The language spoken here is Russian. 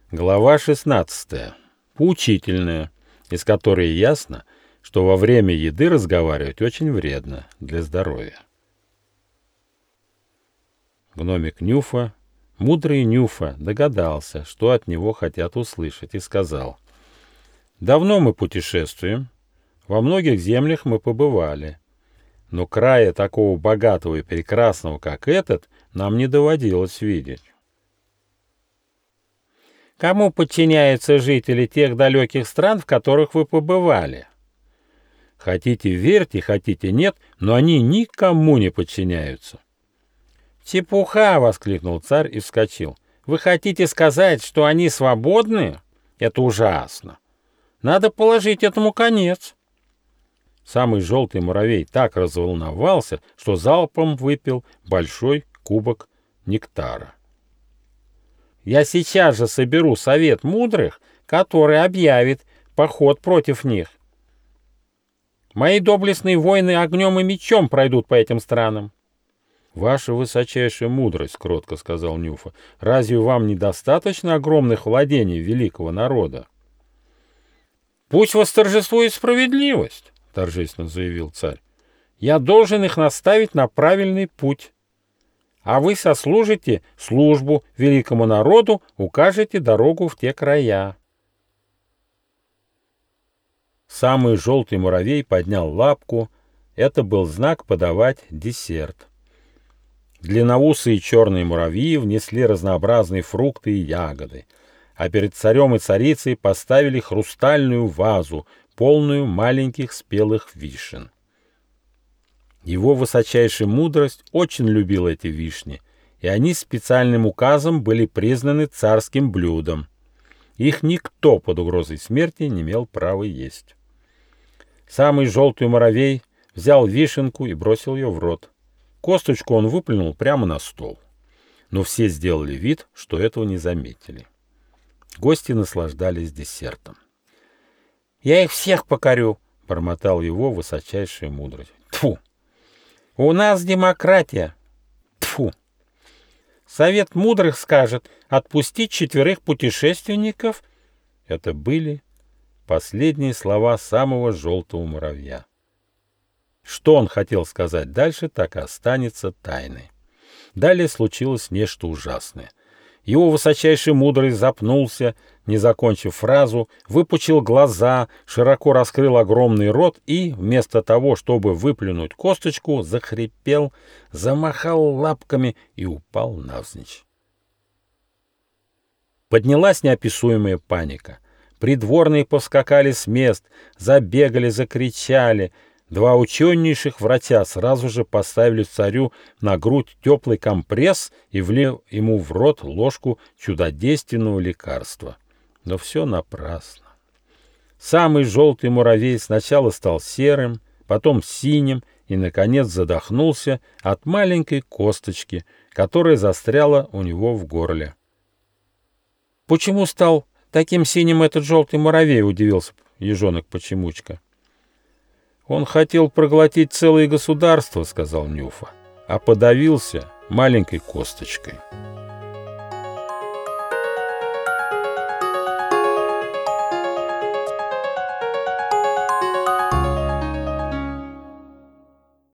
Глава 16. Поучительная, из которой ясно, что во время еды разговаривать очень вредно для здоровья. Гномик Нюфа, мудрый Нюфа, догадался, что от него хотят услышать, и сказал: «Давно мы путешествуем, во многих землях мы побывали, но края такого богатого и прекрасного, как этот, нам не доводилось видеть». Кому подчиняются жители тех далеких стран, в которых вы побывали? Хотите верьте, хотите нет, но они никому не подчиняются. «Чепуха!» — воскликнул царь и вскочил. «Вы хотите сказать, что они свободны? Это ужасно! Надо положить этому конец!» Самый желтый муравей так разволновался, что залпом выпил большой кубок нектара. «Я сейчас же соберу совет мудрых, который объявит поход против них. Мои доблестные воины огнем и мечом пройдут по этим странам». «Ваша высочайшая мудрость, — кротко сказал Нюфа, — разве вам недостаточно огромных владений великого народа?» «Пусть восторжествует справедливость, — торжественно заявил царь. Я должен их наставить на правильный путь. А вы сослужите службу великому народу, укажете дорогу в те края». Самый желтый муравей поднял лапку. Это был знак подавать десерт. Длинноусые черные муравьи внесли разнообразные фрукты и ягоды, а перед царем и царицей поставили хрустальную вазу, полную маленьких спелых вишен. Его высочайшая мудрость очень любила эти вишни, и они специальным указом были признаны царским блюдом. Их никто под угрозой смерти не имел права есть. Самый желтый муравей взял вишенку и бросил ее в рот. Косточку он выплюнул прямо на стол. Но все сделали вид, что этого не заметили. Гости наслаждались десертом. «Я их всех покорю!» — бормотал его высочайшая мудрость. «Тьфу! У нас демократия! Тьфу! Совет мудрых скажет отпустить 4 путешественников». Это были последние слова самого желтого муравья. Что он хотел сказать дальше, так и останется тайной. Далее случилось нечто ужасное. Его высочайший мудрый запнулся, не закончив фразу, выпучил глаза, широко раскрыл огромный рот и, вместо того, чтобы выплюнуть косточку, захрипел, замахал лапками и упал навзничь. Поднялась неописуемая паника. Придворные повскакали с мест, забегали, закричали. 2 ученейших врача сразу же поставили царю на грудь теплый компресс и влили ему в рот ложку чудодейственного лекарства. Но все напрасно. Самый желтый муравей сначала стал серым, потом синим и, наконец, задохнулся от маленькой косточки, которая застряла у него в горле. «Почему стал таким синим этот желтый муравей?» — удивился ежонок-почемучка. «Он хотел проглотить целое государство, — сказал Нюфа, — а подавился маленькой косточкой».